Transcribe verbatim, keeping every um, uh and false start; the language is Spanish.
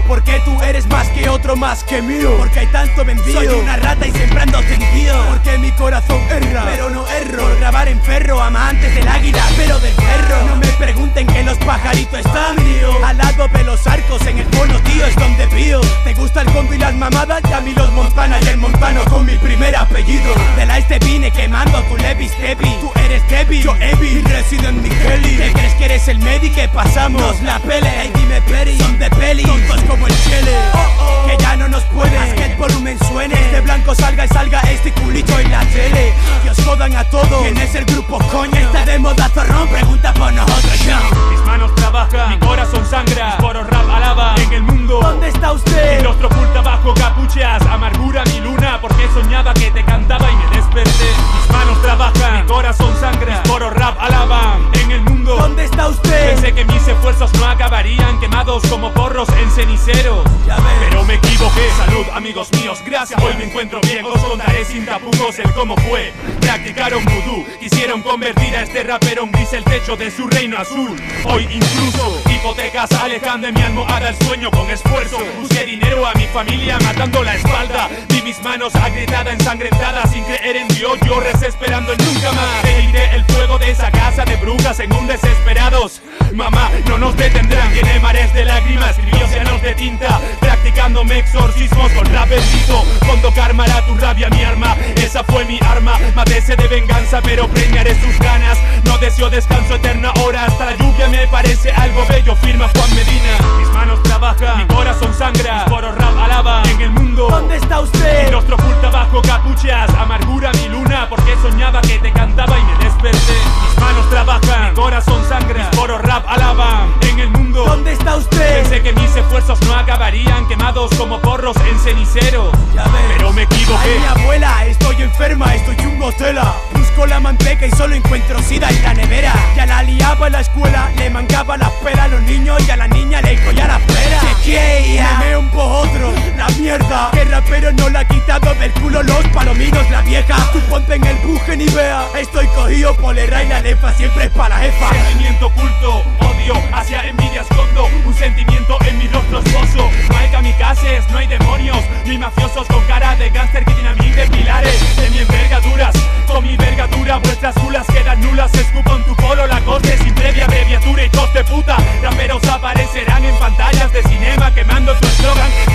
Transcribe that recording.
Porque tú eres más que otro, más que mío. Porque hay tanto vendido. Soy una rata y sembrando sentido. Porque mi corazón erra, pero no erro. Por grabar en ferro, amantes del águila, pero del perro. No me pregunten que los pajaritos están, tío. Al lado de los arcos, en el cono, tío, es donde pío. ¿Te gusta el combo y las mamadas? Y a mí los Montana y el montano con mi primer apellido. De la este vine quemando tu Levis Tepi. Tú eres Debbie, yo Evi, y Resident Migueli. ¿Te crees que eres el Medi? Que pasamos nos la pele. Hey, dime Peri, son de peli, tontos como el chele. Oh, oh. Que ya no nos puede, haz que el volumen suene. Este blanco salga y salga este culito en la tele. Que os jodan a todos, ¿quién es el grupo, coño? Está de moda zorrón, pregunta por nosotros, yo. Mis manos trabajan, mi corazón sangra, mis poros rap alaba en el mundo. ¿Dónde está usted? Mi rostro oculta bajo capuchas, amargura mi luna, porque soñaba que te cantaba y me desperté. Mis manos trabajan, mi corazón sangra, mis poros rap alaban en el mundo. ¿Dónde está usted? Pensé que mis esfuerzos no acabarían quemados como porros en cenicero. Ya ves. Pero me equivoqué. Salud, amigos míos, gracias. Hoy me encuentro bien, os contaré sin tapujos el cómo fue. Practicaron vudú, quisieron convertir a este rapero en gris el techo de su reino azul. Hoy incluso hipotecas alejan de mi almohada el sueño con esfuerzo. Busqué dinero a mi familia matando la espalda. Vi mis manos agrietada, ensangrentada, sin creer en Dios, yo recé esperando en nunca más. Seguiré el fuego de esa casa de brujas en un desesperados. Mamá, no nos detendrán, tiene mares de lágrimas, escribió océanos de tinta, practicándome exorcismos con rap bendito. Fondo karma, la tu rabia mi arma, esa fue mi arma. Maté sed de venganza, pero preñaré sus ganas. No deseo descanso eterno ahora, hasta la lluvia me parece algo bello, firma Juan Medina. Mis manos trabajan, mi corazón sangra, mis poros rap alaba en el mundo. ¿Dónde está usted? Mi rostro oculta bajo capuchas, amargura mi luna, porque soñaba que te cantaba y me desperté. Mis manos trabajan, mi corazón sangra, mis poros rap alaban en el mundo. ¿Dónde está usted? Pensé que mis esfuerzos no acabarían quemados como porros en cenicero. Ya ves. Pero me equivoqué. Ay, mi abuela, estoy enferma, estoy chungo tela. Busco la manteca y solo encuentro sida en la nevera. Ya la liaba en la escuela, le mangaba la pera a los niños y a la niña le colla la pera. Chequea, me meo un po' otro, la mierda. Que rapero no la ha quitado del culo los palominos, la vieja. Tú ponte en el buje ni vea. Estoy cogido por el ray, la lefa siempre es para la jefa. Sentimiento oculto, odio, hacia envidia escondo. Un sentimiento en mi rostro esposo. No hay kamikazes, no hay demonios, ni mafiosos con cara de gánster que tienen a mí de pilares. De mi envergaduras, con mi vergadura, vuestras culas quedan nulas. Escupo en tu polo la corte sin previa abreviatura. Hijos de puta, raperos aparecerán en pantallas de cinema quemando tu eslogan.